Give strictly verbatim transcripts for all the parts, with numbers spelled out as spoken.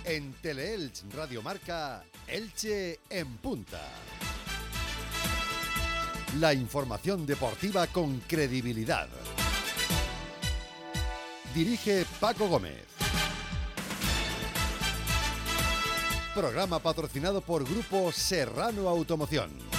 En Teleelch Radio Marca, Elche en punta. La información deportiva con credibilidad. Dirige Paco Gómez. Programa patrocinado por Grupo Serrano Automoción.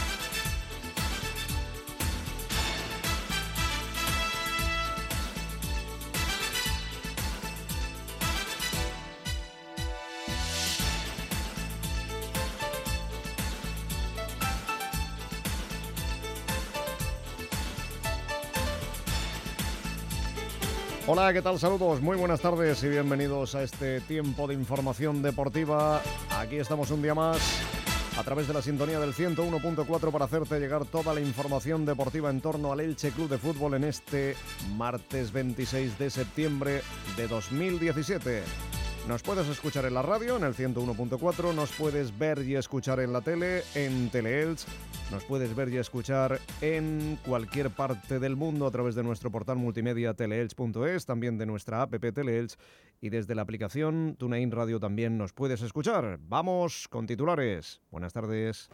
Hola, ¿qué tal? Saludos, muy buenas tardes y bienvenidos a este tiempo de información deportiva. Aquí estamos un día más a través de la sintonía del ciento uno punto cuatro para hacerte llegar toda la información deportiva en torno al Elche Club de Fútbol en este martes veintiséis de septiembre de dos mil diecisiete. Nos puedes escuchar en la radio, en el ciento uno punto cuatro, nos puedes ver y escuchar en la tele, en Teleelch, nos puedes ver y escuchar en cualquier parte del mundo a través de nuestro portal multimedia teleelch punto es, también de nuestra app Teleelch y desde la aplicación TuneIn Radio también nos puedes escuchar. Vamos con titulares. Buenas tardes.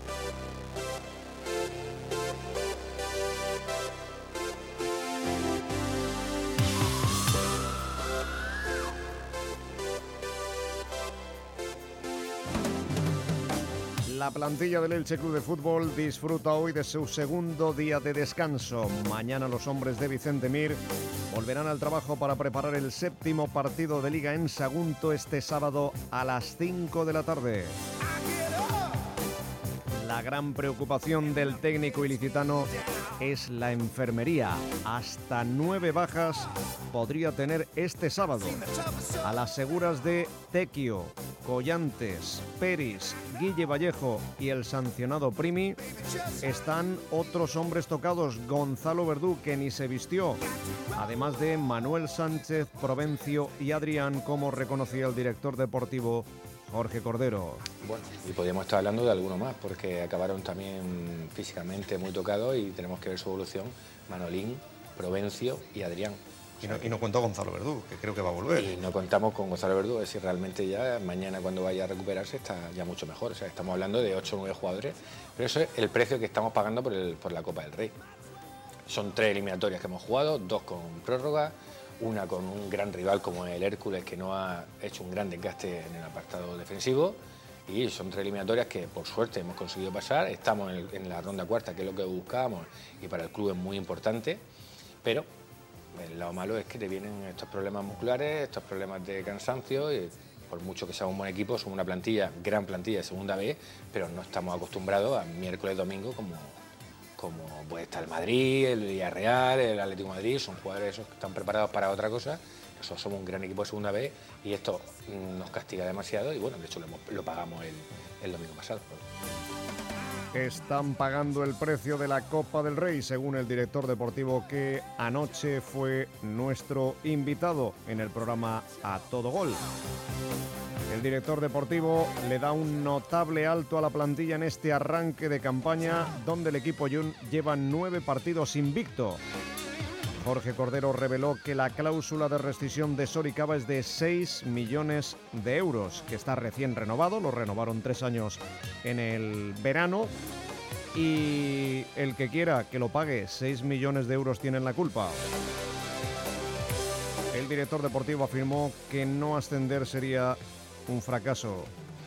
La plantilla del Elche Club de Fútbol disfruta hoy de su segundo día de descanso. Mañana los hombres de Vicente Mir volverán al trabajo para preparar el séptimo partido de Liga en Sagunto este sábado a las cinco de la tarde. La gran preocupación del técnico ilicitano es la enfermería. Hasta nueve bajas podría tener este sábado. A las seguras de Tequio, Collantes, Peris, Guille Vallejo y el sancionado Primi están otros hombres tocados. Gonzalo Verdú, que ni se vistió, además de Manuel Sánchez, Provencio y Adrián, como reconocía el director deportivo Jorge Cordero. Bueno, y podríamos estar hablando de alguno más, porque acabaron también físicamente muy tocados y tenemos que ver su evolución. Manolín, Provencio y Adrián. Y no, y no cuento Gonzalo Verdú, que creo que va a volver. Y no contamos con Gonzalo Verdú, es decir, realmente ya mañana cuando vaya a recuperarse está ya mucho mejor. O sea, estamos hablando de ocho o nueve jugadores, pero eso es el precio que estamos pagando por, el, por la Copa del Rey. Son tres eliminatorias que hemos jugado, dos con prórroga, una con un gran rival como el Hércules, que no ha hecho un gran desgaste en el apartado defensivo, y son tres eliminatorias que por suerte hemos conseguido pasar. Estamos en, el, en la ronda cuarta, que es lo que buscábamos, y para el club es muy importante, pero el lado malo es que te vienen estos problemas musculares, estos problemas de cansancio, y por mucho que seamos un buen equipo, somos una plantilla, gran plantilla de segunda B, pero no estamos acostumbrados a miércoles, domingo, como, como puede estar el Madrid, el Villarreal, el Atlético de Madrid. Son jugadores esos que están preparados para otra cosa. Nosotros somos un gran equipo de segunda B y esto nos castiga demasiado, y bueno, de hecho lo, hemos, lo pagamos el, el domingo pasado. Están pagando el precio de la Copa del Rey, según el director deportivo, que anoche fue nuestro invitado en el programa A Todo Gol. El director deportivo le da un notable alto a la plantilla en este arranque de campaña, donde el equipo Jun lleva nueve partidos invicto. Jorge Cordero reveló que la cláusula de rescisión de Soricaba es de seis millones de euros, que está recién renovado, lo renovaron tres años en el verano, y el que quiera que lo pague, seis millones de euros tienen la culpa. El director deportivo afirmó que no ascender sería un fracaso.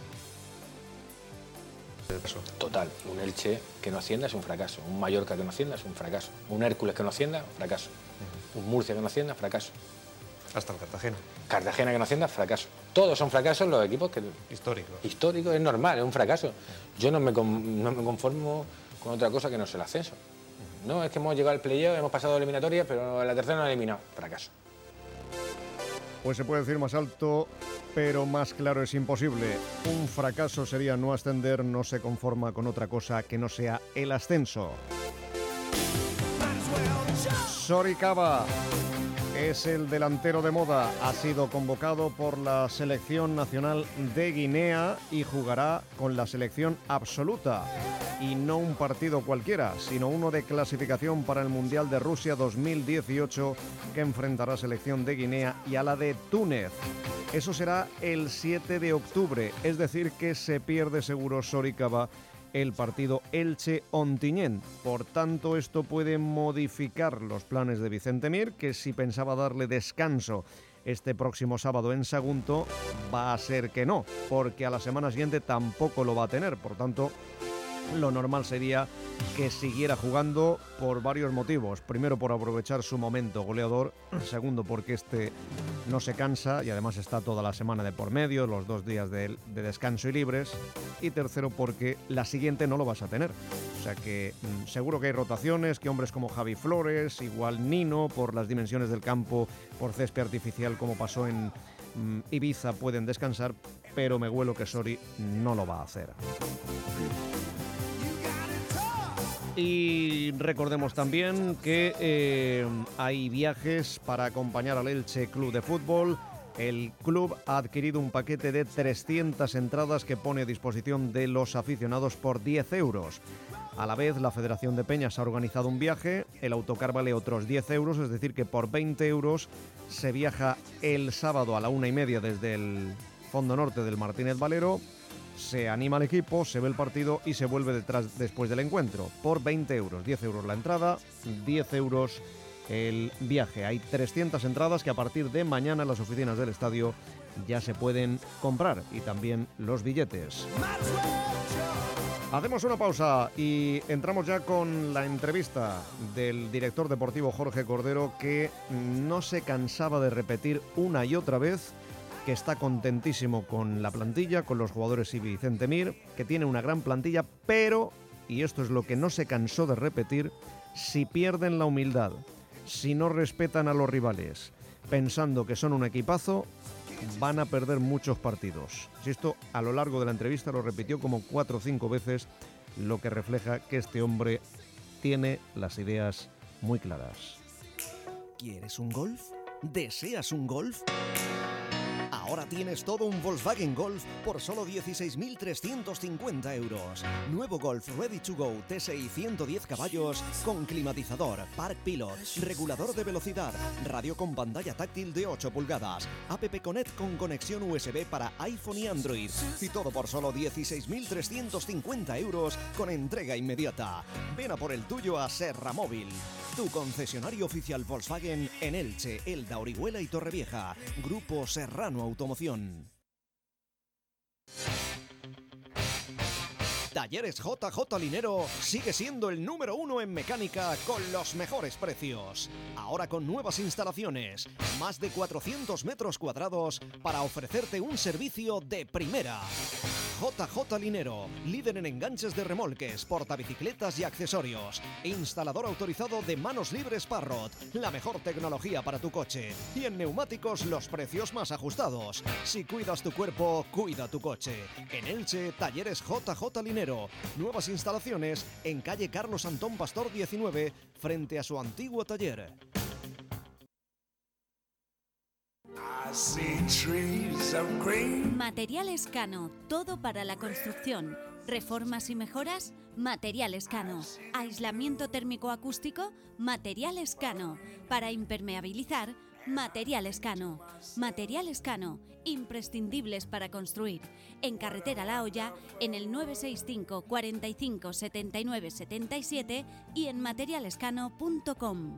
Total, un Elche que no ascienda es un fracaso, un Mallorca que no ascienda es un fracaso, un Hércules que no ascienda, fracaso, un Murcia que no ascienda, fracaso. Hasta el Cartagena. Cartagena que no ascienda, fracaso. Todos son fracasos los equipos que... Históricos. Históricos, es normal, es un fracaso. Yo no me, con, no me conformo con otra cosa que no es el ascenso. No, es que hemos llegado al playoff, hemos pasado eliminatorias, pero la tercera no ha eliminado, fracaso. Pues se puede decir más alto, pero más claro es imposible. Un fracaso sería no ascender, no se conforma con otra cosa que no sea el ascenso. Soricaba es el delantero de moda. Ha sido convocado por la selección nacional de Guinea y jugará con la selección absoluta. Y no un partido cualquiera, sino uno de clasificación para el Mundial de Rusia dos mil dieciocho, que enfrentará a selección de Guinea y a la de Túnez. Eso será el siete de octubre, es decir que se pierde seguro Soricaba el partido Elche-Ontinyent. Por tanto, esto puede modificar los planes de Vicente Mir, que si pensaba darle descanso este próximo sábado en Sagunto, va a ser que no, porque a la semana siguiente tampoco lo va a tener. Por tanto, lo normal sería que siguiera jugando por varios motivos. Primero, por aprovechar su momento goleador. Segundo, porque este no se cansa y además está toda la semana de por medio, los dos días de, de descanso y libres. Y tercero, porque la siguiente no lo vas a tener. O sea que mmm, seguro que hay rotaciones, que hombres como Javi Flores, igual Nino, por las dimensiones del campo, por césped artificial como pasó en mmm, Ibiza, pueden descansar, pero me huelo que Sori no lo va a hacer. Y recordemos también que eh, hay viajes para acompañar al Elche Club de Fútbol. El club ha adquirido un paquete de trescientas entradas que pone a disposición de los aficionados por diez euros. A la vez, la Federación de Peñas ha organizado un viaje. El autocar vale otros diez euros, es decir que por veinte euros se viaja el sábado a la una y media desde el fondo norte del Martínez Valero. Se anima al equipo, se ve el partido y se vuelve detrás después del encuentro por veinte euros. diez euros la entrada, diez euros el viaje. Hay trescientas entradas que a partir de mañana en las oficinas del estadio ya se pueden comprar, y también los billetes. Hacemos una pausa y entramos ya con la entrevista del director deportivo Jorge Cordero, que no se cansaba de repetir una y otra vez que está contentísimo con la plantilla, con los jugadores y Vicente Mir, que tiene una gran plantilla, pero, y esto es lo que no se cansó de repetir, si pierden la humildad, si no respetan a los rivales, pensando que son un equipazo, van a perder muchos partidos. Si esto a lo largo de la entrevista lo repitió como cuatro o cinco veces, lo que refleja que este hombre tiene las ideas muy claras. ¿Quieres un Golf? ¿Deseas un Golf? Ahora tienes todo un Volkswagen Golf por solo dieciséis mil trescientos cincuenta euros. Nuevo Golf Ready to Go T S I ciento diez caballos con climatizador, Park Pilot, regulador de velocidad, radio con pantalla táctil de ocho pulgadas, App Connect con conexión U S B para iPhone y Android. Y todo por solo dieciséis mil trescientos cincuenta euros con entrega inmediata. Ven a por el tuyo a Serra Móvil, tu concesionario oficial Volkswagen en Elche, Elda, Orihuela y Torrevieja. Grupo Serrano Automoción. Talleres J J Linero sigue siendo el número uno en mecánica con los mejores precios. Ahora con nuevas instalaciones, más de cuatrocientos metros cuadrados para ofrecerte un servicio de primera. J J Linero, líder en enganches de remolques, portabicicletas y accesorios. Instalador autorizado de manos libres Parrot, la mejor tecnología para tu coche. Y en neumáticos los precios más ajustados. Si cuidas tu cuerpo, cuida tu coche. En Elche, Talleres J J Linero. Nuevas instalaciones en calle Carlos Antón Pastor diecinueve, frente a su antiguo taller. Materiales Cano, todo para la construcción. Reformas y mejoras, Materiales Cano. Aislamiento térmico acústico, Materiales Cano. Para impermeabilizar, Materiales Cano. Materiales Cano, imprescindibles para construir. En Carretera La Hoya, en el nueve seis cinco, cuarenta y cinco, setenta y nueve, setenta y siete y en materialescano punto com.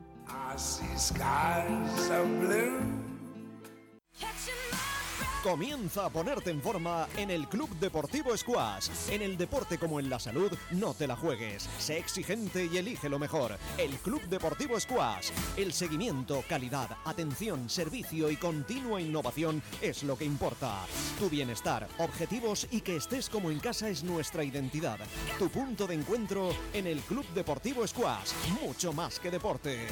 Comienza a ponerte en forma en el Club Deportivo Squash. En el deporte como en la salud, no te la juegues. Sé exigente y elige lo mejor. El Club Deportivo Squash. El seguimiento, calidad, atención, servicio y continua innovación es lo que importa. Tu bienestar, objetivos y que estés como en casa es nuestra identidad. Tu punto de encuentro en el Club Deportivo Squash. Mucho más que deporte.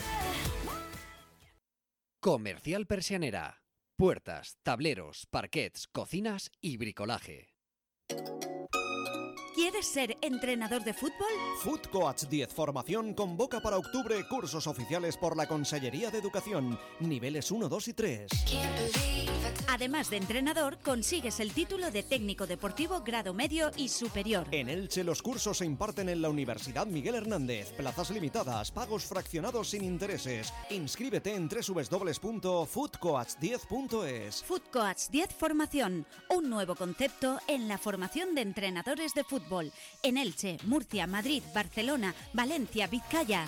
Comercial Persianera. Puertas, tableros, parquets, cocinas y bricolaje. ¿Quieres ser entrenador de fútbol? Food Coach diez Formación convoca para octubre cursos oficiales por la Consellería de Educación, niveles uno, dos y tres. Además de entrenador, consigues el título de técnico deportivo grado medio y superior. En Elche los cursos se imparten en la Universidad Miguel Hernández. Plazas limitadas, pagos fraccionados sin intereses. Inscríbete en doble u doble u doble u punto food coach diez punto es. Food Coach diez Formación, un nuevo concepto en la formación de entrenadores de fútbol. En Elche, Murcia, Madrid, Barcelona, Valencia, Vizcaya.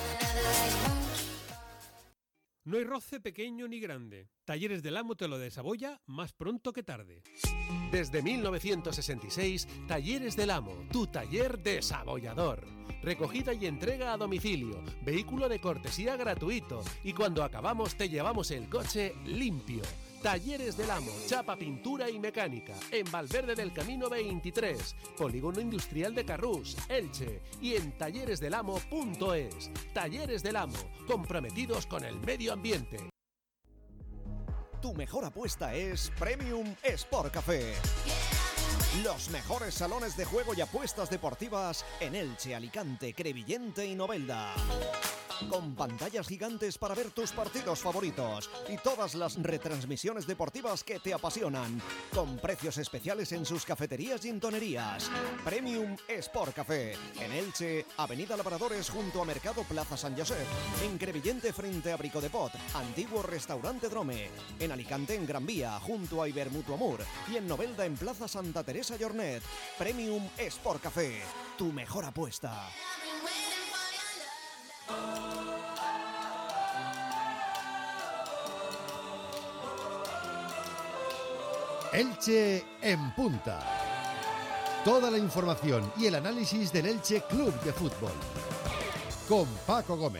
No hay roce pequeño ni grande. Talleres del Amo te lo desabolla más pronto que tarde. Desde mil novecientos sesenta y seis, Talleres del Amo, tu taller desabollador. Recogida y entrega a domicilio, vehículo de cortesía gratuito y cuando acabamos te llevamos el coche limpio. Talleres del Amo, chapa, pintura y mecánica, en Valverde del Camino veintitrés, Polígono Industrial de Carrús, Elche, y en talleres del amo punto es. Talleres del Amo, comprometidos con el medio ambiente. Tu mejor apuesta es Premium Sport Café. Los mejores salones de juego y apuestas deportivas en Elche, Alicante, Crevillente y Novelda. Con pantallas gigantes para ver tus partidos favoritos y todas las retransmisiones deportivas que te apasionan. Con precios especiales en sus cafeterías y tonerías. Premium Sport Café. En Elche, Avenida Labradores junto a Mercado Plaza San Josep. En Crevillente frente a Brico de Pot, antiguo restaurante Drome. En Alicante en Gran Vía junto a Ibermutuo Amur. Y en Novelda en Plaza Santa Teresa Llornet. Premium Sport Café. Tu mejor apuesta. Elche en punta. Toda la información y el análisis del Elche Club de Fútbol. Con Paco Gómez.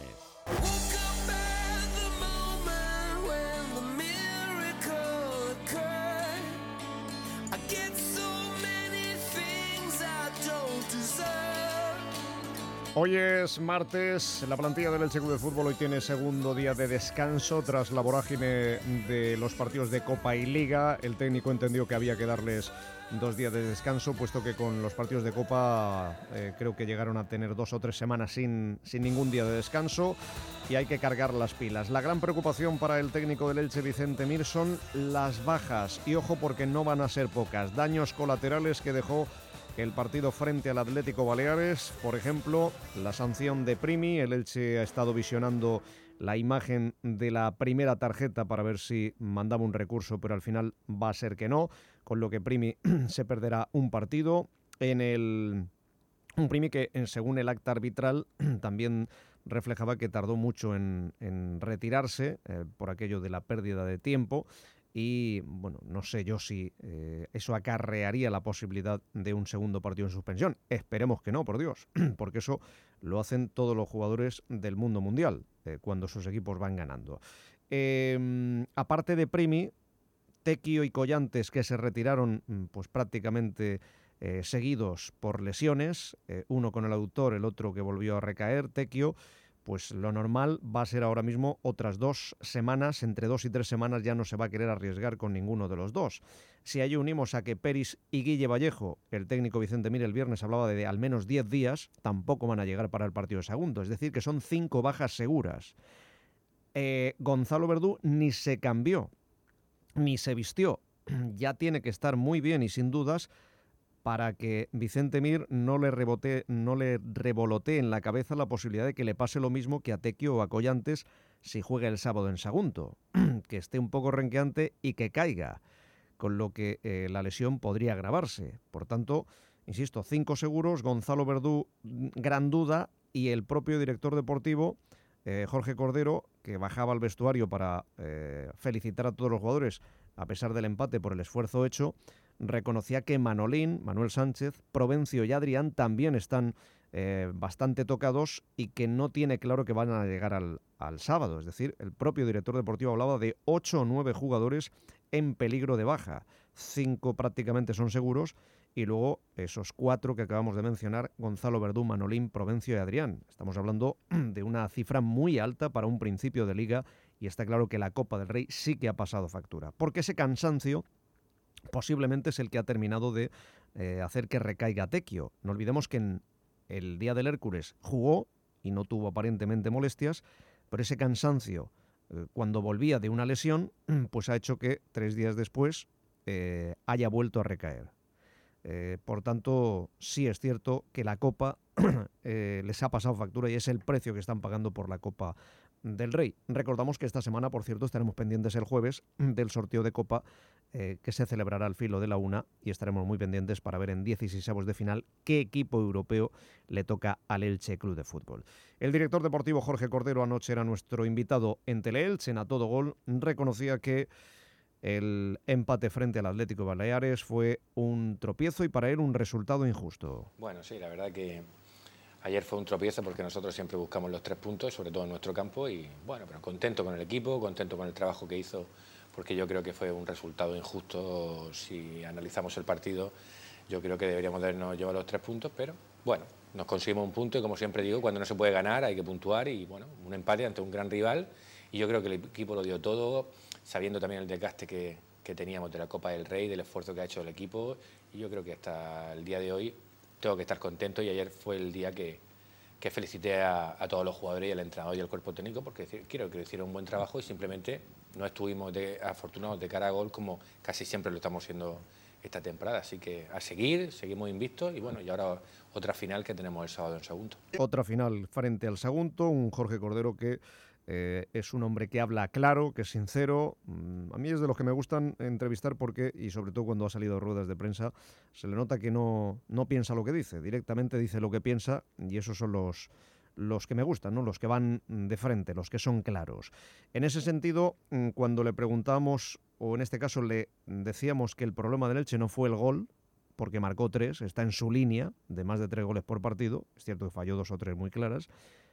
Hoy es martes, la plantilla del Elche Club de Fútbol hoy tiene segundo día de descanso tras la vorágine de los partidos de Copa y Liga. El técnico entendió que había que darles dos días de descanso, puesto que con los partidos de Copa eh, creo que llegaron a tener dos o tres semanas sin, sin ningún día de descanso y hay que cargar las pilas. La gran preocupación para el técnico del Elche, Vicente Mir, son las bajas y ojo porque no van a ser pocas. Daños colaterales que dejó el partido frente al Atlético Baleares, por ejemplo, la sanción de Primi. El Elche ha estado visionando la imagen de la primera tarjeta para ver si mandaba un recurso, pero al final va a ser que no, con lo que Primi se perderá un partido. En el un Primi que, según el acta arbitral, también reflejaba que tardó mucho en, en retirarse eh, por aquello de la pérdida de tiempo. Y, bueno, no sé yo si eh, eso acarrearía la posibilidad de un segundo partido en suspensión. Esperemos que no, por Dios, porque eso lo hacen todos los jugadores del mundo mundial eh, cuando sus equipos van ganando. Eh, aparte de Primi, Tequio y Collantes, que se retiraron pues prácticamente eh, seguidos por lesiones, eh, uno con el aductor, el otro que volvió a recaer, Tequio. Pues lo normal va a ser ahora mismo otras dos semanas, entre dos y tres semanas ya no se va a querer arriesgar con ninguno de los dos. Si a ello unimos a que Peris y Guille Vallejo, el técnico Vicente Mir el viernes hablaba de al menos diez días, tampoco van a llegar para el partido de segundo, es decir que son cinco bajas seguras. Eh, Gonzalo Verdú ni se cambió, ni se vistió, ya tiene que estar muy bien y sin dudas para que Vicente Mir no le rebote, no le revolotee en la cabeza la posibilidad de que le pase lo mismo que a Tequio o a Collantes si juega el sábado en Sagunto, que esté un poco renqueante y que caiga, con lo que eh, la lesión podría agravarse. Por tanto, insisto, cinco seguros, Gonzalo Verdú, gran duda, y el propio director deportivo, eh, Jorge Cordero, que bajaba al vestuario para eh, felicitar a todos los jugadores, a pesar del empate por el esfuerzo hecho, reconocía que Manolín, Manuel Sánchez, Provencio y Adrián también están eh, bastante tocados y que no tiene claro que van a llegar al, al sábado. Es decir, el propio director deportivo hablaba de ocho o nueve jugadores en peligro de baja. Cinco prácticamente son seguros y luego esos cuatro que acabamos de mencionar, Gonzalo Verdú, Manolín, Provencio y Adrián. Estamos hablando de una cifra muy alta para un principio de liga y está claro que la Copa del Rey sí que ha pasado factura. Porque ese cansancio posiblemente es el que ha terminado de eh, hacer que recaiga Tecchio. No olvidemos que en el día del Hércules jugó y no tuvo aparentemente molestias, pero ese cansancio eh, cuando volvía de una lesión, pues ha hecho que tres días después eh, haya vuelto a recaer. Eh, por tanto, sí es cierto que la Copa eh, les ha pasado factura y es el precio que están pagando por la Copa del Rey. Recordamos que esta semana, por cierto, estaremos pendientes el jueves del sorteo de Copa eh, que se celebrará al filo de la una y estaremos muy pendientes para ver en dieciseisavos de final qué equipo europeo le toca al Elche Club de Fútbol. El director deportivo Jorge Cordero, anoche era nuestro invitado en Teleelch, en A Todo Gol, reconocía que el empate frente al Atlético de Baleares fue un tropiezo y para él un resultado injusto. Bueno, sí, la verdad que ayer fue un tropiezo porque nosotros siempre buscamos los tres puntos, sobre todo en nuestro campo, y bueno, pero contento con el equipo, contento con el trabajo que hizo, porque yo creo que fue un resultado injusto. Si analizamos el partido, yo creo que deberíamos de habernos llevado los tres puntos, pero bueno, nos conseguimos un punto y como siempre digo, cuando no se puede ganar hay que puntuar y bueno, un empate ante un gran rival y yo creo que el equipo lo dio todo, sabiendo también el desgaste que, que teníamos de la Copa del Rey, del esfuerzo que ha hecho el equipo y yo creo que hasta el día de hoy tengo que estar contento y ayer fue el día que, que felicité a, a todos los jugadores y al entrenador y al cuerpo técnico porque creo que hicieron un buen trabajo y simplemente no estuvimos de, afortunados de cara a gol como casi siempre lo estamos siendo esta temporada, así que a seguir, seguimos invictos y bueno, y ahora otra final que tenemos el sábado en Sagunto. Otra final frente al Sagunto, un Jorge Cordero que eh, es un hombre que habla claro, que es sincero. A mí es de los que me gustan entrevistar porque, y sobre todo cuando ha salido a ruedas de prensa, se le nota que no, no piensa lo que dice, directamente dice lo que piensa y esos son los, los que me gustan, ¿no? Los que van de frente, los que son claros. En ese sentido, cuando le preguntamos, o en este caso le decíamos que el problema del Elche no fue el gol, porque marcó tres, está en su línea de más de tres goles por partido, es cierto que falló dos o tres muy claras,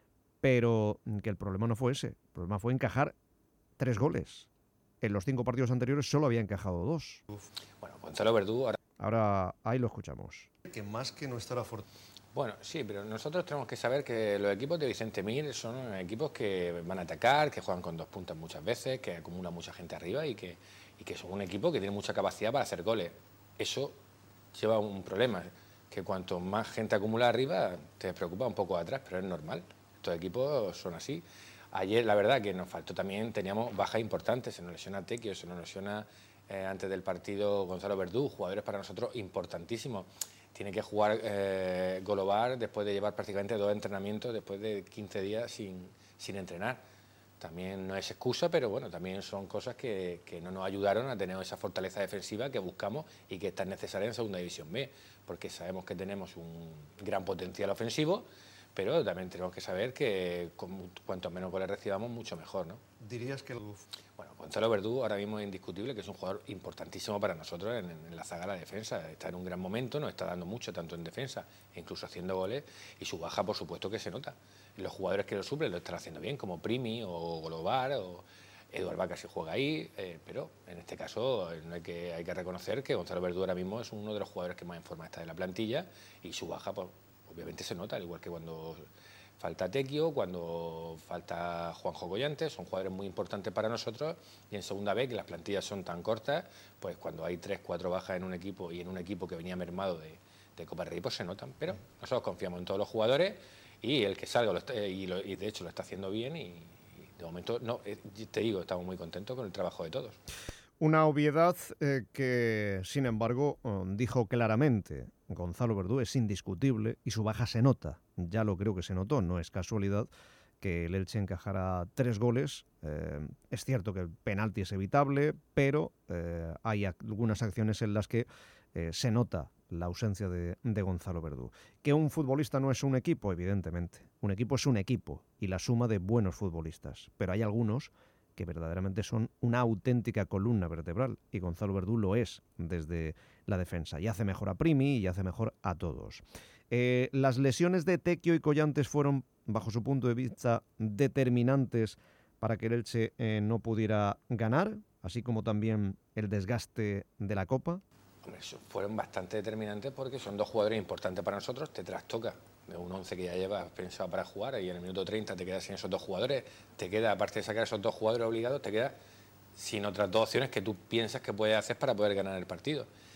pero que el problema no fue ese, el problema fue encajar tres goles. En los cinco partidos anteriores solo había encajado dos. Bueno, Gonzalo Verdú... Ahora, ahora ahí lo escuchamos. Que más que no estar afortunado. Bueno, sí, pero nosotros tenemos que saber que los equipos de Vicente Mir son equipos que van a atacar, que juegan con dos puntas muchas veces, que acumulan mucha gente arriba y que, y que son un equipo que tiene mucha capacidad para hacer goles. Eso lleva un problema, que cuanto más gente acumula arriba, te preocupa un poco atrás, pero es normal. Estos equipos son así. Ayer, la verdad, que nos faltó también, teníamos bajas importantes, se nos lesiona Tecchio, se nos lesiona eh, antes del partido Gonzalo Verdú, jugadores para nosotros importantísimos. Tiene que jugar eh, Golobar después de llevar prácticamente dos entrenamientos, después de quince días sin, sin entrenar. También no es excusa, pero bueno, también son cosas que, que no nos ayudaron a tener esa fortaleza defensiva que buscamos y que está necesaria en Segunda División B, porque sabemos que tenemos un gran potencial ofensivo, pero también tenemos que saber que con, cuanto menos goles recibamos, mucho mejor, ¿no? Dirías que... Bueno, Gonzalo Verdú ahora mismo es indiscutible que es un jugador importantísimo para nosotros en, en la zaga de la defensa. Está en un gran momento, nos está dando mucho, tanto en defensa e incluso haciendo goles, y su baja, por supuesto, que se nota. Y los jugadores que lo suplen lo están haciendo bien, como Primi o Golobar o Eduard Vaca si juega ahí, eh, pero en este caso no hay, que, hay que reconocer que Gonzalo Verdú ahora mismo es uno de los jugadores que más en forma está de la plantilla y su baja, pues, obviamente se nota, al igual que cuando falta Tecchio, cuando falta Juanjo Collante, son jugadores muy importantes para nosotros y en Segunda B, que las plantillas son tan cortas, pues cuando hay tres, cuatro bajas en un equipo y en un equipo que venía mermado de, de Copa del Rey, pues se notan, pero nosotros confiamos en todos los jugadores y el que salga, lo está, y, lo, y de hecho lo está haciendo bien y, y de momento, no, te digo, estamos muy contentos con el trabajo de todos. Una obviedad eh, que, sin embargo, dijo claramente, Gonzalo Verdú es indiscutible y su baja se nota. Ya lo creo que se notó, no es casualidad que el Elche encajara tres goles. Eh, es cierto que el penalti es evitable, pero eh, hay algunas acciones en las que eh, se nota la ausencia de, de Gonzalo Verdú. Que un futbolista no es un equipo, evidentemente. Un equipo es un equipo y la suma de buenos futbolistas. Pero hay algunos que verdaderamente son una auténtica columna vertebral, y Gonzalo Verdú lo es desde la defensa, y hace mejor a Primi y hace mejor a todos. Eh, las lesiones de Tecchio y Collantes fueron, bajo su punto de vista, determinantes para que el Elche eh, no pudiera ganar, así como también el desgaste de la Copa. Hombre, fueron bastante determinantes porque son dos jugadores importantes para nosotros, te trastoca de un once que ya llevas pensado para jugar y en el minuto treinta te quedas sin esos dos jugadores, te queda, aparte de sacar esos dos jugadores obligados, te quedas sin otras dos opciones que tú piensas que puedes hacer para poder ganar el partido.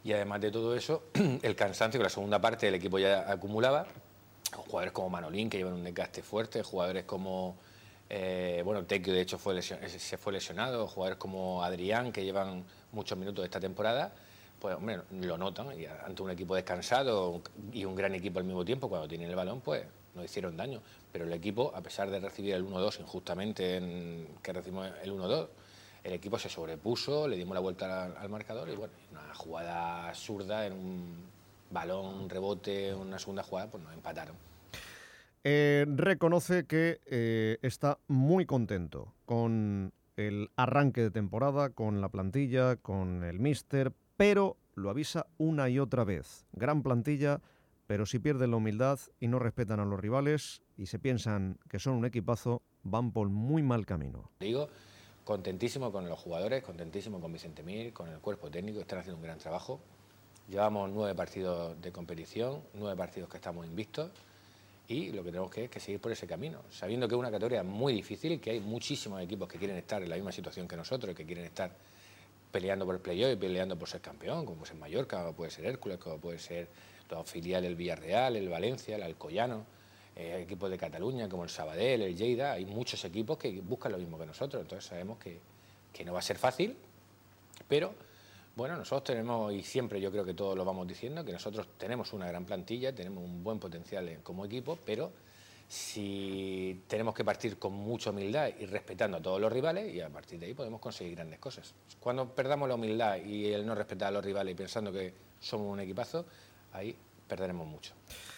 Y además de todo eso, el cansancio que la segunda parte del equipo ya acumulaba, jugadores como Manolín, que llevan un desgaste fuerte, jugadores como, eh, bueno, Tequio de hecho fue lesion, se fue lesionado, jugadores como Adrián, que llevan muchos minutos de esta temporada, pues hombre, lo notan, y ante un equipo descansado y un gran equipo al mismo tiempo, cuando tienen el balón, pues no hicieron daño. Pero el equipo, a pesar de recibir el uno dos injustamente, en, que recibimos el uno dos, el equipo se sobrepuso, le dimos la vuelta al, al marcador y bueno, una jugada absurda en un balón, un rebote, una segunda jugada, pues nos empataron. Eh, reconoce que eh, está muy contento con el arranque de temporada, con la plantilla, con el míster, pero lo avisa una y otra vez. Gran plantilla, pero si pierden la humildad y no respetan a los rivales y se piensan que son un equipazo, van por muy mal camino. Digo, contentísimo con los jugadores, contentísimo con Vicente Mir, con el cuerpo técnico, están haciendo un gran trabajo. Llevamos nueve partidos de competición, nueve partidos que estamos invictos y lo que tenemos que es que seguir por ese camino, sabiendo que es una categoría muy difícil y que hay muchísimos equipos que quieren estar en la misma situación que nosotros, que quieren estar peleando por el playoff y peleando por ser campeón, como puede ser Mallorca, como puede ser Hércules, como puede ser los filiales del Villarreal, el Valencia, el Alcoyano. Eh, equipos de Cataluña como el Sabadell, el Lleida, hay muchos equipos que buscan lo mismo que nosotros, entonces sabemos que, que no va a ser fácil, pero bueno, nosotros tenemos, y siempre yo creo que todos lo vamos diciendo, que nosotros tenemos una gran plantilla, tenemos un buen potencial como equipo, pero si tenemos que partir con mucha humildad y respetando a todos los rivales, y a partir de ahí podemos conseguir grandes cosas. Cuando perdamos la humildad y el no respetar a los rivales y pensando que somos un equipazo, ahí perderemos mucho.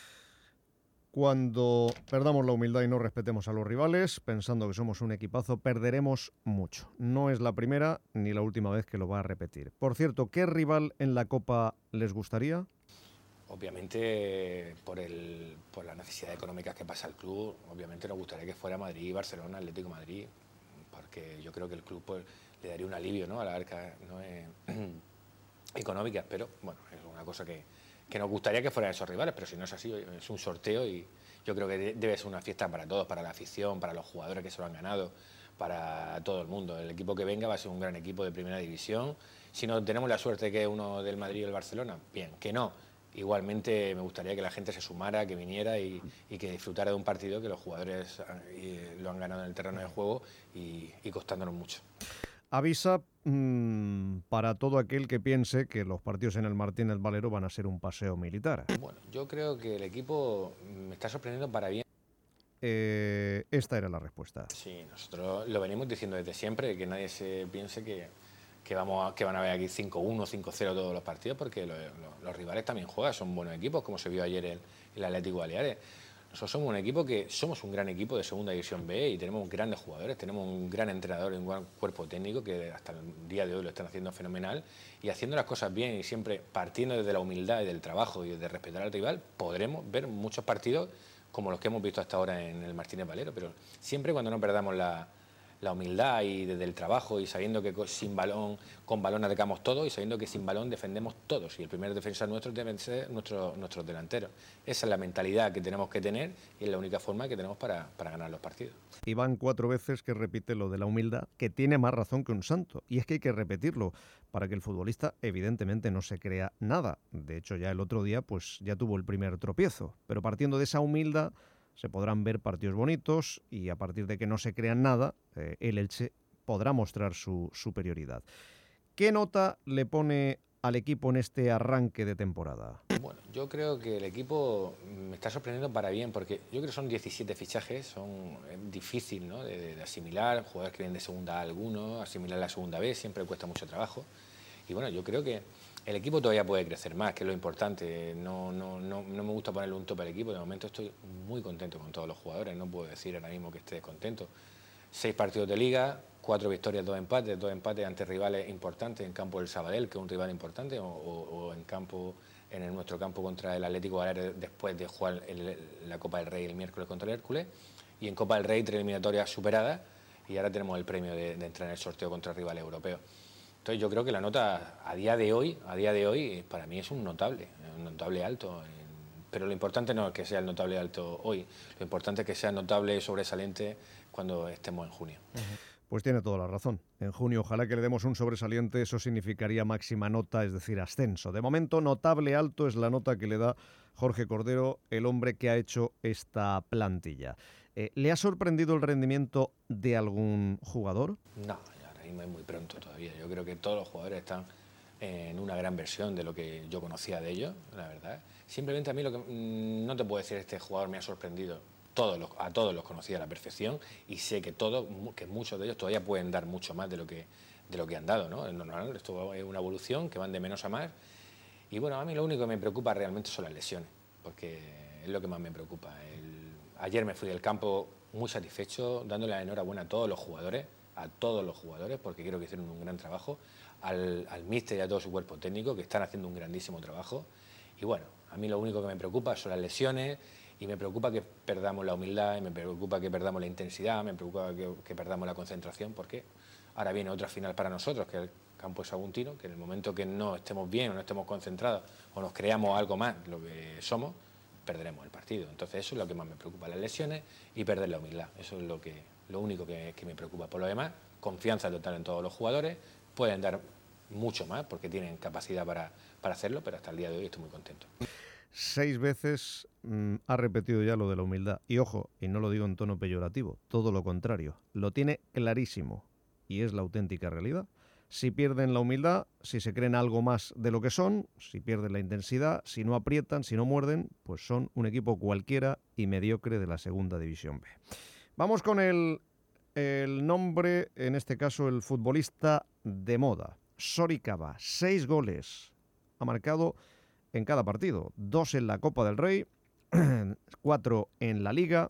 Cuando perdamos la humildad y no respetemos a los rivales, pensando que somos un equipazo, perderemos mucho. No es la primera ni la última vez que lo va a repetir. Por cierto, ¿qué rival en la Copa les gustaría? Obviamente, por, el, por las necesidades económicas que pasa el club, obviamente nos gustaría que fuera Madrid, Barcelona, Atlético de Madrid, porque yo creo que el club pues, le daría un alivio, ¿no?, a la arca, ¿no?, eh, económicas, pero bueno, es una cosa que... que nos gustaría que fueran esos rivales, pero si no es así, es un sorteo y yo creo que debe ser una fiesta para todos, para la afición, para los jugadores que se lo han ganado, para todo el mundo. El equipo que venga va a ser un gran equipo de primera división. Si no tenemos la suerte de que uno del Madrid o del Barcelona, bien, que no. Igualmente me gustaría que la gente se sumara, que viniera y, y que disfrutara de un partido que los jugadores lo han ganado en el terreno de juego y, y costándonos mucho. Avisa mmm, para todo aquel que piense que los partidos en el Martínez Valero van a ser un paseo militar. Bueno, yo creo que el equipo me está sorprendiendo para bien. Eh, esta era la respuesta. Sí, nosotros lo venimos diciendo desde siempre, que nadie se piense que, que, vamos a, que van a ver aquí cinco uno, cinco cero todos los partidos, porque lo, lo, los rivales también juegan, son buenos equipos, como se vio ayer el, el Atlético Baleares. Nosotros somos un equipo que somos un gran equipo de segunda división B y tenemos grandes jugadores, tenemos un gran entrenador y un gran cuerpo técnico que hasta el día de hoy lo están haciendo fenomenal y haciendo las cosas bien y siempre partiendo desde la humildad y del trabajo y de respetar al rival, podremos ver muchos partidos como los que hemos visto hasta ahora en el Martínez Valero, pero siempre cuando no perdamos la, la humildad y desde el trabajo y sabiendo que sin balón, con balón atacamos todo y sabiendo que sin balón defendemos todos y el primer defensa nuestro deben ser nuestros, nuestros delanteros. Esa es la mentalidad que tenemos que tener y es la única forma que tenemos para, para ganar los partidos. Y van cuatro veces que repite lo de la humildad, que tiene más razón que un santo. Y es que hay que repetirlo para que el futbolista evidentemente no se crea nada. De hecho, ya el otro día pues ya tuvo el primer tropiezo. Pero partiendo de esa humildad se podrán ver partidos bonitos y a partir de que no se crean nada, eh, el Elche podrá mostrar su superioridad. ¿Qué nota le pone al equipo en este arranque de temporada? Bueno, yo creo que el equipo me está sorprendiendo para bien, porque yo creo que son diecisiete fichajes, son es difícil, ¿no?, de, de asimilar, jugadores que vienen de segunda A algunos, asimilar la segunda B siempre cuesta mucho trabajo. Y bueno, yo creo que el equipo todavía puede crecer más, que es lo importante. No, no, no, no me gusta ponerle un tope al equipo, de momento estoy muy contento con todos los jugadores, no puedo decir ahora mismo que esté contento. Seis partidos de liga, cuatro victorias, dos empates, dos empates ante rivales importantes en campo del Sabadell, que es un rival importante, o, o, o en campo, en el, nuestro campo contra el Atlético Baleares después de jugar el, la Copa del Rey el miércoles contra el Hércules, y en Copa del Rey tres eliminatorias superadas, y ahora tenemos el premio de, de entrar en el sorteo contra rivales europeos. Entonces yo creo que la nota a día de hoy, a día de hoy para mí es un notable, un notable alto, pero lo importante no es que sea el notable alto hoy, lo importante es que sea notable sobresaliente cuando estemos en junio. Uh-huh. Pues tiene toda la razón. En junio ojalá que le demos un sobresaliente, eso significaría máxima nota, es decir, ascenso. De momento, notable alto es la nota que le da Jorge Cordero, el hombre que ha hecho esta plantilla. Eh, ¿Le ha sorprendido el rendimiento de algún jugador? No, ahora mismo es muy pronto todavía. Yo creo que todos los jugadores están en una gran versión de lo que yo conocía de ellos, la verdad. Simplemente a mí lo que mmm, no te puedo decir, este jugador me ha sorprendido. Todos los, a todos los conocía a la perfección y sé que todos, que muchos de ellos todavía pueden dar mucho más de lo que, de lo que han dado, ¿no? Es normal, esto es una evolución que van de menos a más. Y bueno, a mí lo único que me preocupa realmente son las lesiones, porque es lo que más me preocupa. El, ayer me fui del campo muy satisfecho, dándole la enhorabuena a todos los jugadores, a todos los jugadores, porque creo que hicieron un gran trabajo, al, al míster y a todo su cuerpo técnico, que están haciendo un grandísimo trabajo. Y bueno, a mí lo único que me preocupa son las lesiones. Y me preocupa que perdamos la humildad, y me preocupa que perdamos la intensidad, me preocupa que, que perdamos la concentración, porque ahora viene otra final para nosotros, que es el campo de Saguntino, que en el momento que no estemos bien o no estemos concentrados o nos creamos algo más de lo que somos, perderemos el partido. Entonces eso es lo que más me preocupa, las lesiones y perder la humildad. Eso es lo, que, lo único que, que me preocupa. Por lo demás, confianza total en todos los jugadores, pueden dar mucho más porque tienen capacidad para, para hacerlo, pero hasta el día de hoy estoy muy contento. Seis veces mmm, ha repetido ya lo de la humildad. Y ojo, y no lo digo en tono peyorativo, todo lo contrario. Lo tiene clarísimo y es la auténtica realidad. Si pierden la humildad, si se creen algo más de lo que son, si pierden la intensidad, si no aprietan, si no muerden, pues son un equipo cualquiera y mediocre de la Segunda División B. Vamos con el, el nombre, en este caso el futbolista de moda. Soricaba, seis goles. Ha marcado en cada partido, dos en la Copa del Rey, cuatro en la Liga.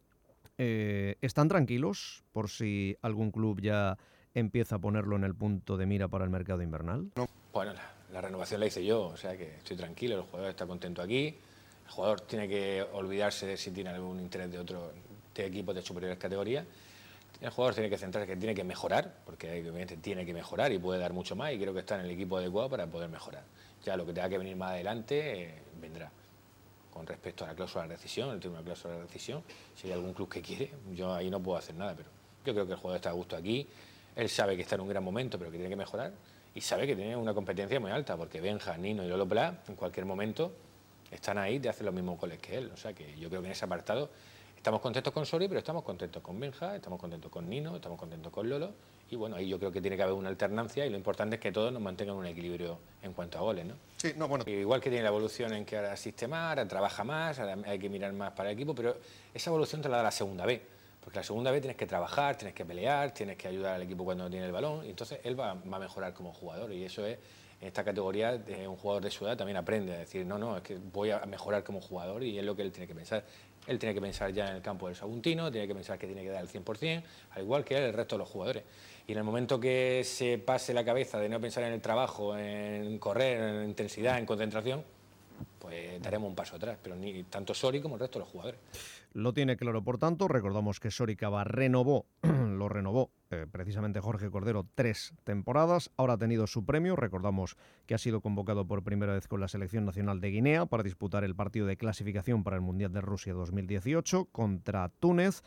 Eh, ¿Están tranquilos por si algún club ya empieza a ponerlo en el punto de mira para el mercado invernal? Bueno, la, la renovación la hice yo, o sea que estoy tranquilo, el jugador está contento aquí. El jugador tiene que olvidarse de si tiene algún interés de otro de equipos de superiores categorías. El jugador tiene que centrarse, que tiene que mejorar, porque obviamente tiene que mejorar y puede dar mucho más, y creo que está en el equipo adecuado para poder mejorar. Ya lo que tenga que venir más adelante eh, vendrá. Con respecto a la cláusula de rescisión, él tiene una cláusula de rescisión, si hay algún club que quiere, yo ahí no puedo hacer nada, pero yo creo que el jugador está a gusto aquí, él sabe que está en un gran momento, pero que tiene que mejorar, y sabe que tiene una competencia muy alta, porque Benja, Nino y Lolo Pla, en cualquier momento, están ahí de hacer los mismos goles que él, o sea que yo creo que en ese apartado estamos contentos con Sori, pero estamos contentos con Benja, estamos contentos con Nino, estamos contentos con Lolo, y bueno, ahí yo creo que tiene que haber una alternancia y lo importante es que todos nos mantengan un equilibrio en cuanto a goles, ¿no? Sí, no, bueno. Igual que tiene la evolución en que ahora asiste más, ahora trabaja más, ahora hay que mirar más para el equipo, pero esa evolución te la da la segunda B, porque la segunda B tienes que trabajar, tienes que pelear, tienes que ayudar al equipo cuando no tiene el balón, y entonces él va, va a mejorar como jugador, y eso es, en esta categoría, eh, un jugador de su edad también aprende a decir, no, no, es que voy a mejorar como jugador, y es lo que él tiene que pensar. Él tiene que pensar ya en el campo del Saguntino, tiene que pensar que tiene que dar el cien por cien, al igual que él, el resto de los jugadores. Y en el momento que se pase la cabeza de no pensar en el trabajo, en correr, en intensidad, en concentración, pues daremos un paso atrás, pero ni tanto Sori como el resto de los jugadores. Lo tiene claro, por tanto, recordamos que Soricaba renovó, lo renovó eh, precisamente Jorge Cordero tres temporadas, ahora ha tenido su premio, recordamos que ha sido convocado por primera vez con la selección nacional de Guinea para disputar el partido de clasificación para el Mundial de Rusia dos mil dieciocho contra Túnez.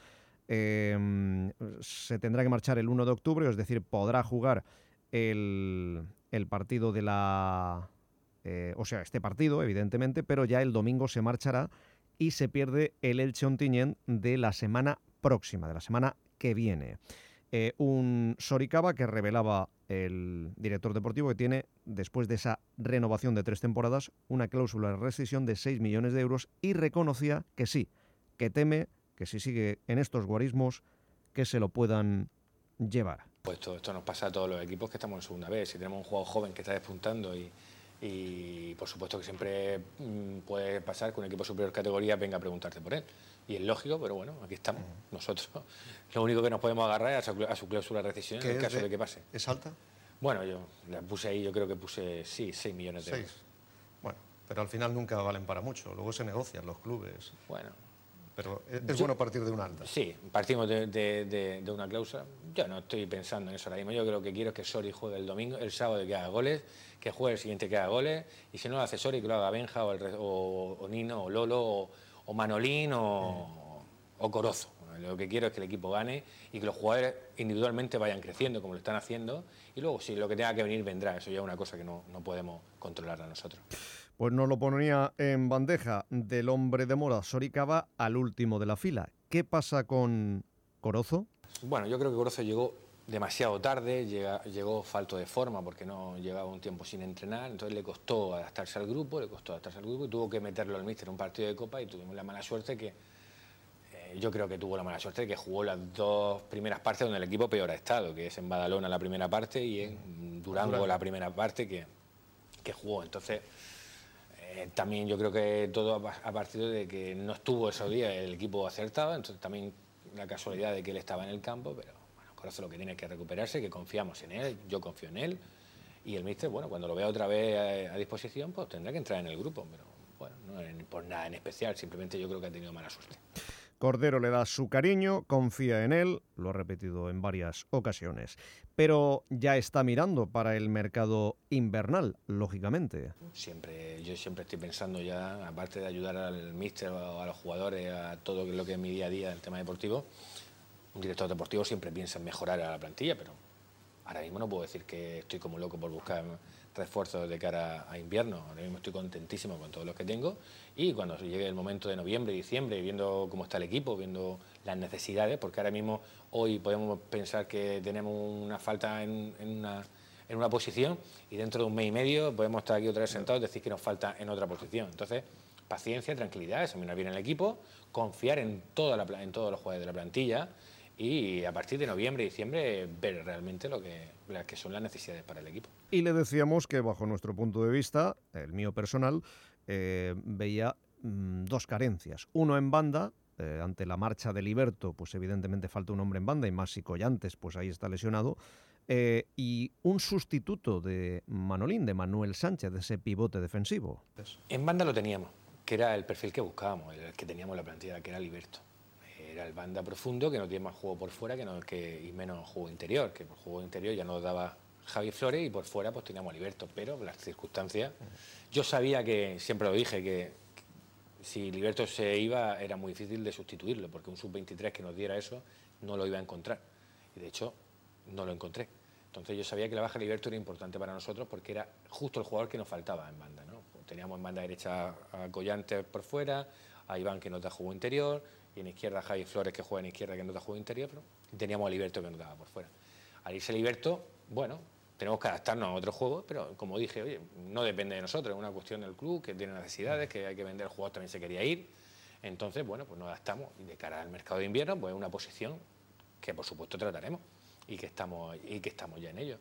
Eh, se tendrá que marchar el uno de octubre, es decir, podrá jugar el, el partido de la... Eh, o sea, este partido, evidentemente, pero ya el domingo se marchará y se pierde el Elche Ontinyent de la semana próxima, de la semana que viene. Eh, un Soricaba que revelaba el director deportivo que tiene, después de esa renovación de tres temporadas, una cláusula de rescisión de seis millones de euros y reconocía que sí, que teme que si sigue en estos guarismos, que se lo puedan llevar. Pues esto, esto nos pasa a todos los equipos que estamos en segunda vez. Si tenemos un jugador joven que está despuntando y, y por supuesto que siempre mmm, puede pasar que un equipo superior categoría venga a preguntarte por él. Y es lógico, pero bueno, aquí estamos. Nosotros lo único que nos podemos agarrar es a su, a su cláusula de rescisión en el caso de, de que pase. ¿Es alta? Bueno, yo la puse ahí, yo creo que puse, sí, seis millones de euros. seis. Bueno, pero al final nunca valen para mucho. Luego se negocian los clubes. Bueno. Pero es, es yo, bueno partir de una alta. Sí, partimos de, de, de, de una cláusula. Yo no estoy pensando en eso ahora mismo. Yo lo que quiero es que Sori juegue el domingo, el sábado, que haga goles, que juegue el siguiente que haga goles, y si no lo hace Sori, que lo haga Benja, o, el, o, o Nino, o Lolo, o, o Manolín, o, mm. o Corozo. Lo que quiero es que el equipo gane y que los jugadores individualmente vayan creciendo como lo están haciendo, y luego si lo que tenga que venir vendrá. Eso ya es una cosa que no, no podemos controlar a nosotros. Pues nos lo ponía en bandeja, del hombre de moda Soricaba al último de la fila. ¿Qué pasa con Corozo? Bueno, yo creo que Corozo llegó demasiado tarde, llega, llegó falto de forma porque no llevaba un tiempo sin entrenar, entonces le costó adaptarse al grupo, le costó adaptarse al grupo y tuvo que meterlo al míster en un partido de Copa, y tuvimos la mala suerte que, eh, yo creo que tuvo la mala suerte de que jugó las dos primeras partes donde el equipo peor ha estado, que es en Badalona la primera parte y en Durango, Durango. la primera parte que, que jugó. Entonces, eh, también yo creo que todo ha partido de que no estuvo esos días el equipo acertado, entonces también la casualidad de que él estaba en el campo, pero Corozo lo que tiene que recuperarse, que confiamos en él, yo confío en él, y el míster, bueno, cuando lo vea otra vez a, a disposición, pues tendrá que entrar en el grupo, pero bueno, no es por nada en especial, simplemente yo creo que ha tenido mala suerte. Cordero le da su cariño, confía en él, lo ha repetido en varias ocasiones, pero ya está mirando para el mercado invernal, lógicamente. Siempre, yo siempre estoy pensando ya, aparte de ayudar al míster o a los jugadores, a todo lo que es mi día a día, el tema deportivo, un director deportivo siempre piensa en mejorar a la plantilla, pero ahora mismo no puedo decir que estoy como loco por buscar refuerzos de cara a invierno. Ahora mismo estoy contentísimo con todos los que tengo, y cuando llegue el momento de noviembre, diciembre, viendo cómo está el equipo, viendo las necesidades, porque ahora mismo hoy podemos pensar que tenemos una falta en, en, una, en una posición, y dentro de un mes y medio podemos estar aquí otra vez sentados y decir que nos falta en otra posición. Entonces, paciencia, tranquilidad, examinar bien el equipo, confiar en, toda la, en todos los jugadores de la plantilla, y a partir de noviembre y diciembre ver realmente lo que, las que son las necesidades para el equipo. Y le decíamos que bajo nuestro punto de vista, el mío personal, eh, veía mmm, dos carencias. Uno en banda, eh, ante la marcha de Liberto, pues evidentemente falta un hombre en banda, y más si Collantes, pues ahí está lesionado, eh, y un sustituto de Manolín, de Manuel Sánchez, de ese pivote defensivo. En banda lo teníamos, que era el perfil que buscábamos, el que teníamos en la plantilla, que era Liberto. Era el banda profundo, que no tiene más juego por fuera que no, que, y menos juego interior, que por juego interior ya nos daba Javi Flores, y por fuera pues teníamos a Liberto, pero las circunstancias, yo sabía que, siempre lo dije, que, que si Liberto se iba era muy difícil de sustituirlo, porque un sub veintitrés que nos diera eso no lo iba a encontrar, y de hecho no lo encontré. Entonces yo sabía que la baja de Liberto era importante para nosotros, porque era justo el jugador que nos faltaba en banda, ¿no? Teníamos en banda derecha a Collantes por fuera, a Iván, que nos da juego interior, y en izquierda Javi Flores, que juega en izquierda, que nos da juego interior, pero teníamos a Liberto, que nos daba por fuera. Al irse Liberto, bueno, tenemos que adaptarnos a otros juegos, pero como dije, oye, no depende de nosotros, es una cuestión del club, que tiene necesidades, que hay que vender, el jugador también se quería ir, entonces, bueno, pues nos adaptamos, y de cara al mercado de invierno, pues es una posición que por supuesto trataremos, y que estamos, y que estamos ya en ello.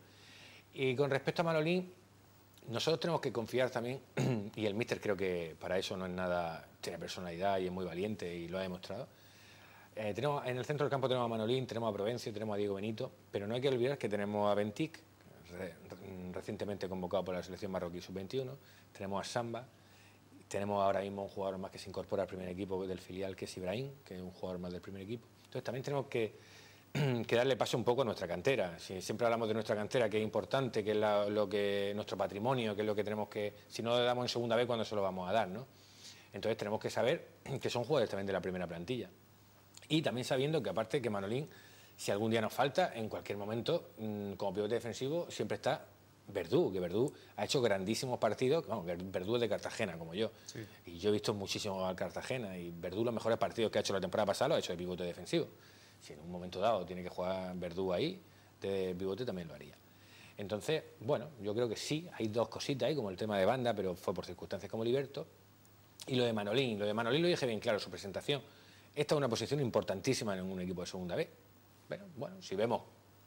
Y con respecto a Manolín, nosotros tenemos que confiar también, y el míster creo que para eso no es nada, tiene personalidad y es muy valiente y lo ha demostrado. Eh, tenemos, en el centro del campo tenemos a Manolín, tenemos a Provencio, tenemos a Diego Benito, pero no hay que olvidar que tenemos a Bentic, re, recientemente convocado por la selección marroquí sub veintiuno, tenemos a Samba, tenemos ahora mismo un jugador más que se incorpora al primer equipo del filial, que es Ibrahim, que es un jugador más del primer equipo. Entonces también tenemos que que darle paso un poco a nuestra cantera. Si siempre hablamos de nuestra cantera, que es importante, que es la, lo que nuestro patrimonio, que es lo que tenemos que, si no lo damos en segunda vez, ¿cuándo se lo vamos a dar, no? Entonces tenemos que saber que son jugadores también de la primera plantilla, y también sabiendo que aparte que Manolín, si algún día nos falta, en cualquier momento, como pivote defensivo siempre está Verdú, que Verdú ha hecho grandísimos partidos. Bueno, Verdú es de Cartagena, como yo, sí. Y yo he visto muchísimo a Cartagena, y Verdú los mejores partidos que ha hecho la temporada pasada los ha hecho de pivote defensivo. Si en un momento dado tiene que jugar Verdú ahí, de pivote también lo haría. Entonces, bueno, yo creo que sí, hay dos cositas ahí, como el tema de banda, pero fue por circunstancias como Liberto. Y lo de Manolín, lo de Manolín lo dije bien claro en su presentación. Esta es una posición importantísima en un equipo de segunda B. Pero, bueno, si vemos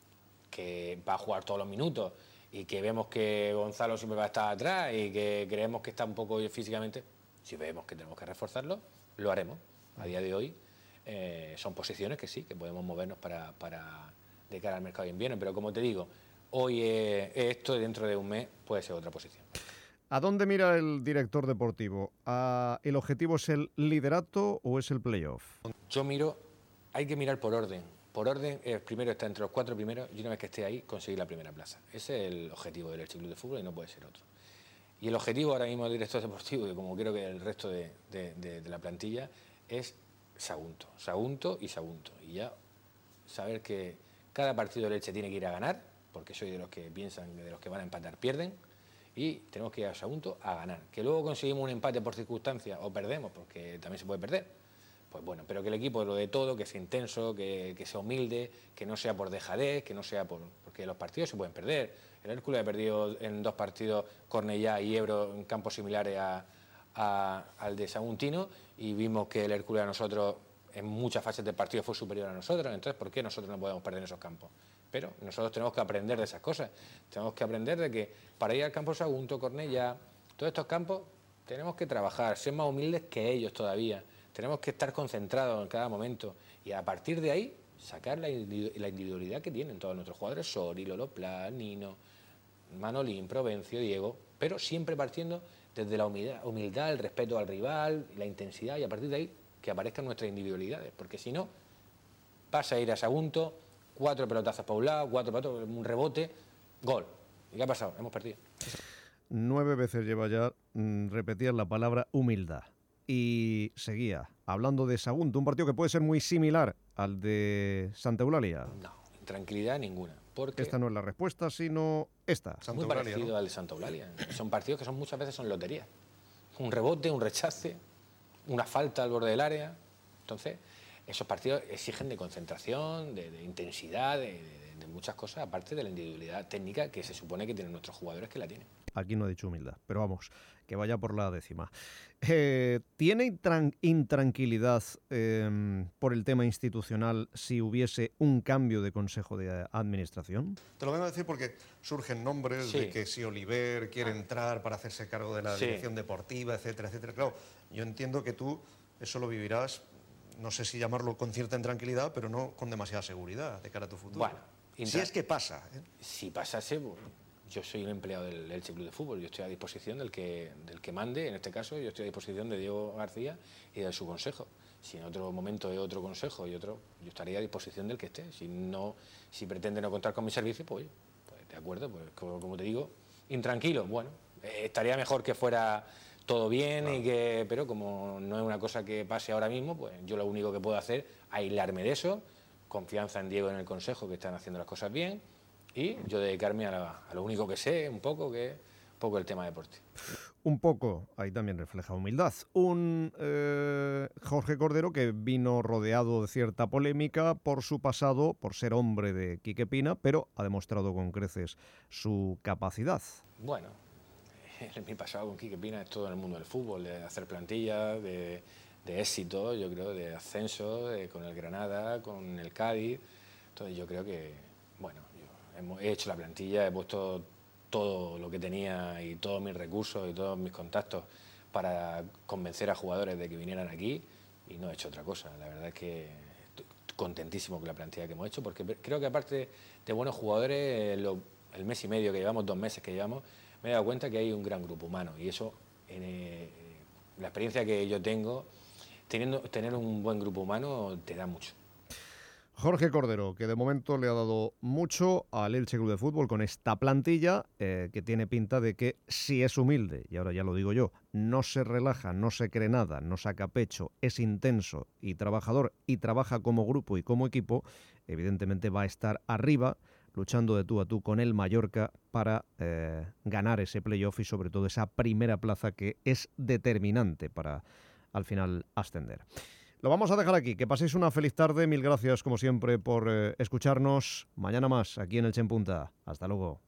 que va a jugar todos los minutos y que vemos que Gonzalo siempre va a estar atrás y que creemos que está un poco físicamente, si vemos que tenemos que reforzarlo, lo haremos. A día de hoy eh, son posiciones que sí, que podemos movernos para, para de cara al mercado de invierno, pero como te digo, hoy es esto y dentro de un mes puede ser otra posición. ¿A dónde mira el director deportivo? ¿A ¿El objetivo es el liderato o es el playoff? Yo miro, hay que mirar por orden. Por orden, eh, primero está entre los cuatro primeros y una vez que esté ahí, conseguir la primera plaza. Ese es el objetivo del Elche Club de Fútbol y no puede ser otro. Y el objetivo ahora mismo del director deportivo, y como creo que el resto de, de, de, de la plantilla, es Sagunto, Sagunto y Sagunto. Y ya saber que cada partido del Elche tiene que ir a ganar, porque soy de los que piensan que de los que van a empatar pierden, y tenemos que ir a Sagunto a ganar. Que luego conseguimos un empate por circunstancias o perdemos, porque también se puede perder, pues bueno, pero que el equipo lo de todo, que sea intenso, que, que sea humilde, que no sea por dejadez, que no sea por... porque los partidos se pueden perder. El Hércules ha perdido en dos partidos Cornellá y Ebro en campos similares a, a, al de Saguntino, y vimos que el Hércules a nosotros en muchas fases del partido fue superior a nosotros. Entonces, ¿por qué nosotros no podemos perder en esos campos? Pero nosotros tenemos que aprender de esas cosas, tenemos que aprender de que para ir al campo Sagunto, Cornellá, todos estos campos tenemos que trabajar, ser más humildes que ellos todavía, tenemos que estar concentrados en cada momento y a partir de ahí sacar la individualidad que tienen todos nuestros jugadores, Sori, Lolo Pla, Nino, Manolín, Provencio, Diego, pero siempre partiendo desde la humildad, humildad, el respeto al rival, la intensidad, y a partir de ahí que aparezcan nuestras individualidades, porque si no, vas a ir a Sagunto, cuatro pelotazos para un lado, cuatro para otro, un rebote, gol. ¿Y qué ha pasado? Hemos perdido. Nueve veces lleva ya mmm, repetir la palabra humildad. Y seguía hablando de Sagunto, un partido que puede ser muy similar al de Santa Eulalia. No, tranquilidad ninguna. Porque esta no es la respuesta, sino esta. Santa muy Eulalia, parecido, ¿no?, al de Santa Eulalia. Son partidos que son muchas veces son loterías. Un rebote, un rechace, una falta al borde del área. Entonces, esos partidos exigen de concentración, de, de intensidad, de, de, de muchas cosas, aparte de la individualidad técnica que se supone que tienen nuestros jugadores, que la tienen. Aquí no he dicho humildad, pero vamos, que vaya por la décima. Eh, ¿Tiene intran- intranquilidad eh, por el tema institucional si hubiese un cambio de consejo de administración? Te lo vengo a decir porque surgen nombres sí. de que si Oliver quiere entrar para hacerse cargo de la sí. dirección deportiva, etcétera, etcétera. Claro, yo entiendo que tú eso lo vivirás, no sé si llamarlo con cierta intranquilidad, pero no con demasiada seguridad de cara a tu futuro. Bueno, si es que pasa. ¿eh? Si pasase, bueno, yo soy un empleado del Elche Club de Fútbol, yo estoy a disposición del que, del que mande, en este caso yo estoy a disposición de Diego García y de su consejo. Si en otro momento hay otro consejo y otro, yo estaría a disposición del que esté. Si no, si pretende no contar con mi servicio, pues, pues de acuerdo, pues como, como te digo, intranquilo, bueno, eh, estaría mejor que fuera todo bien, claro. y que, pero como no es una cosa que pase ahora mismo, pues yo lo único que puedo hacer es aislarme de eso, confianza en Diego y en el consejo que están haciendo las cosas bien, y yo dedicarme a, la, a lo único que sé, un poco, que es un poco el tema deporte. Un poco, ahí también refleja humildad. Un eh, Jorge Cordero que vino rodeado de cierta polémica por su pasado, por ser hombre de Quique Pina, pero ha demostrado con creces su capacidad. Bueno, mi pasado con Quique Pina es todo en el mundo del fútbol, de hacer plantillas, de, de éxito, yo creo, de ascenso, de, con el Granada, con el Cádiz. Entonces yo creo que, bueno, he hecho la plantilla, he puesto todo lo que tenía y todos mis recursos y todos mis contactos para convencer a jugadores de que vinieran aquí y no he hecho otra cosa. La verdad es que estoy contentísimo con la plantilla que hemos hecho, porque creo que aparte de buenos jugadores, lo, el mes y medio que llevamos, dos meses que llevamos, me he dado cuenta que hay un gran grupo humano y eso, en eh, la experiencia que yo tengo, teniendo, tener un buen grupo humano te da mucho. Jorge Cordero, que de momento le ha dado mucho al Elche Club de Fútbol con esta plantilla eh, que tiene pinta de que si es humilde, y ahora ya lo digo yo, no se relaja, no se cree nada, no saca pecho, es intenso y trabajador y trabaja como grupo y como equipo, evidentemente va a estar arriba luchando de tú a tú con el Mallorca para eh, ganar ese playoff y sobre todo esa primera plaza que es determinante para al final ascender. Lo vamos a dejar aquí. Que paséis una feliz tarde. Mil gracias, como siempre, por eh, escucharnos. Mañana más, aquí en Elche en Punta. Hasta luego.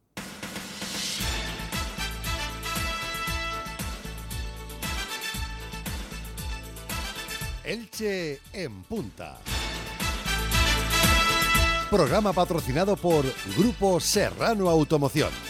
Elche en Punta. Programa patrocinado por Grupo Serrano Automoción.